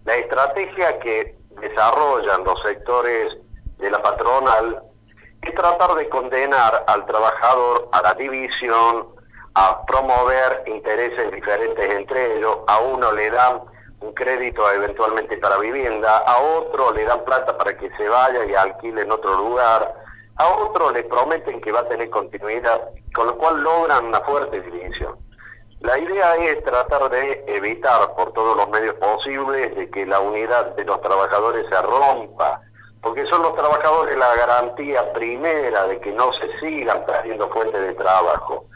La estrategia que desarrollan los sectores de la patronal es tratar de condenar al trabajador a la división, a promover intereses diferentes entre ellos. A uno le dan un crédito eventualmente para vivienda, a otro le dan plata para que se vaya y alquile en otro lugar, a otro le prometen que va a tener continuidad, con lo cual logran una fuerte división. La idea es tratar de evitar por todos los medios posibles de que la unidad de los trabajadores se rompa, porque son los trabajadores la garantía primera de que no se sigan perdiendo fuentes de trabajo.